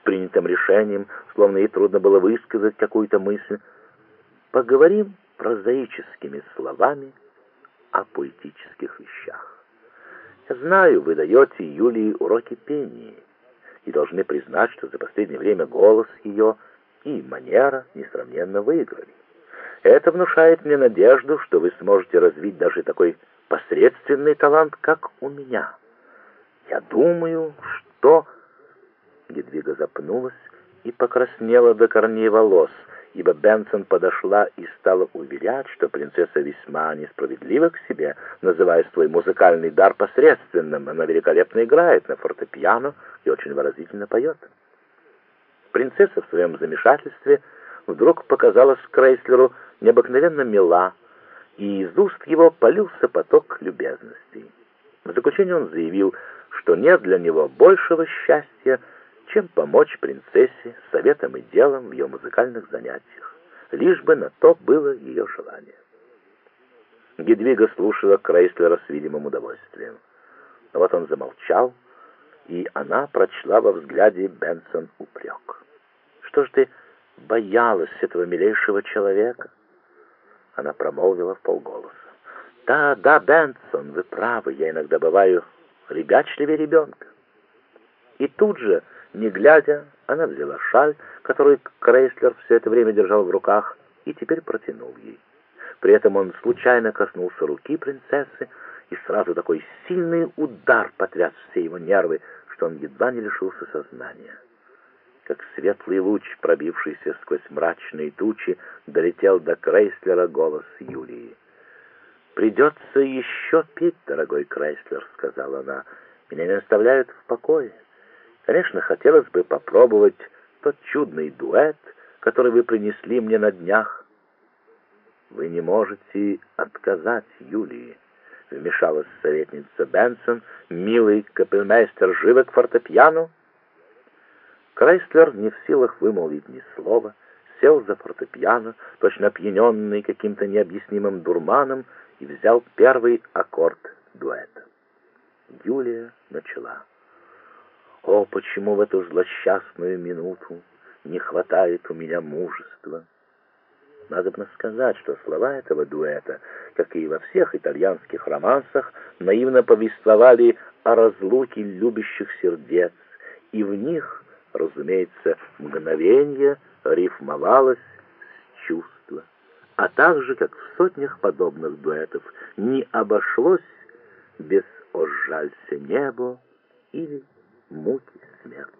принятым решением, словно ей трудно было высказать какую-то мысль. Поговорим прозаическими словами о поэтических вещах. Я знаю, вы даете Юлии уроки пения, и должны признать, что за последнее время голос ее и манера несравненно выиграли. Это внушает мне надежду, что вы сможете развить даже такой посредственный талант, как у меня. Я думаю, что...» Гедвига запнулась и покраснела до корней волос, ибо Бенсон подошла и стала уверять, что принцесса весьма несправедлива к себе, называя свой музыкальный дар посредственным. Она великолепно играет на фортепиано и очень выразительно поет. Принцесса в своем замешательстве вдруг показалась Крейслеру необыкновенно мила, и из уст его полился поток любезностей. В заключение он заявил, что нет для него большего счастья, чем помочь принцессе советом и делом в ее музыкальных занятиях, лишь бы на то было ее желание. Гедвига слушала Крейслера с видимым удовольствием. Но вот он замолчал, и она прочла во взгляде Бенсон упрек. «Что ж ты боялась этого милейшего человека?» Она промолвила вполголоса. «Да, Бенсон, вы правы, я иногда бываю ребячливее ребенка». И тут же, не глядя, она взяла шаль, которую Крейслер все это время держал в руках, и теперь протянул ей. При этом он случайно коснулся руки принцессы, и сразу такой сильный удар потряс все его нервы, что он едва не лишился сознания. Как светлый луч, пробившийся сквозь мрачные тучи, долетел до Крейслера голос Юлии. «Придется еще петь, дорогой Крейслер», — сказала она. «Меня не оставляют в покое. Конечно, хотелось бы попробовать тот чудный дуэт, который вы принесли мне на днях». «Вы не можете отказать Юлии», — вмешалась советница Бенсон. «Милый капельмейстер живо к фортепиано». Крейслер, не в силах вымолвить ни слова, сел за фортепиано, точно опьяненный каким-то необъяснимым дурманом, и взял первый аккорд дуэта. Юлия начала. «О, почему в эту злосчастную минуту не хватает у меня мужества!» Надобно сказать, что слова этого дуэта, как и во всех итальянских романсах, наивно повествовали о разлуке любящих сердец, и в них, разумеется, мгновенье рифмовалось с чувства, а также, как в сотнях подобных дуэтов, не обошлось без «О, жалься небо» или «Муки смерти».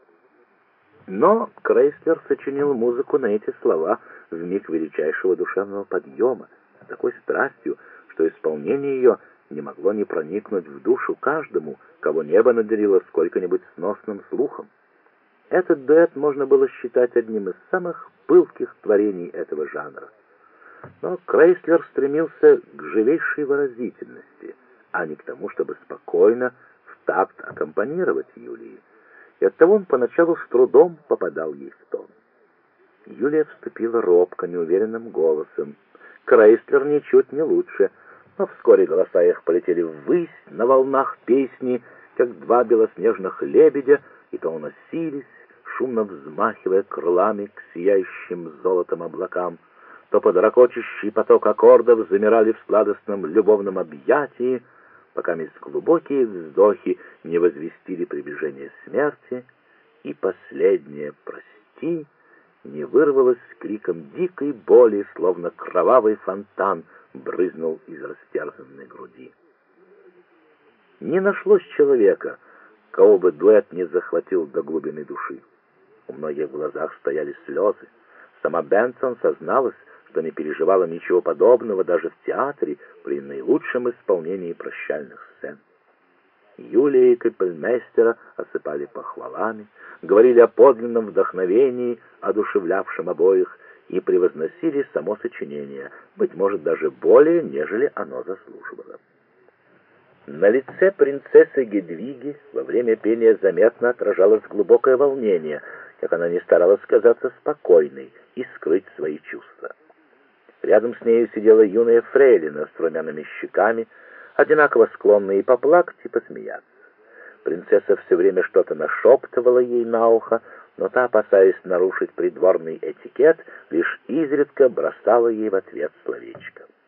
Но Крейслер сочинил музыку на эти слова в миг величайшего душевного подъема, с такой страстью, что исполнение ее не могло не проникнуть в душу каждому, кого небо наделило сколько-нибудь сносным слухом. Этот дуэт можно было считать одним из самых пылких творений этого жанра. Но Крейслер стремился к живейшей выразительности, а не к тому, чтобы спокойно в такт аккомпанировать Юлии. И оттого он поначалу с трудом попадал ей в тон. Юлия вступила робко, неуверенным голосом. Крейслер ничуть не лучше, но вскоре голоса их полетели ввысь на волнах песни, как два белоснежных лебедя, и то уносились, шумно взмахивая крылами к сияющим золотом облакам, то под ракочущий поток аккордов замирали в сладостном любовном объятии, пока глубокие вздохи не возвестили приближение смерти, и последнее «прости» не вырвалось криком дикой боли, словно кровавый фонтан брызнул из растерзанной груди. Не нашлось человека, кого бы дуэт не захватил до глубины души. У многих в глазах стояли слезы. Сама Бенсон созналась, что не переживала ничего подобного даже в театре при наилучшем исполнении прощальных сцен. Юлия и капельмейстера осыпали похвалами, говорили о подлинном вдохновении, одушевлявшем обоих, и превозносили само сочинение, быть может, даже более, нежели оно заслуживало. На лице принцессы Гедвиги во время пения заметно отражалось глубокое волнение, как она не старалась казаться спокойной и скрыть свои чувства. Рядом с нею сидела юная фрейлина с румяными щеками, одинаково склонная и поплакать, и посмеяться. Принцесса все время что-то нашептывала ей на ухо, но та, опасаясь нарушить придворный этикет, лишь изредка бросала ей в ответ словечко.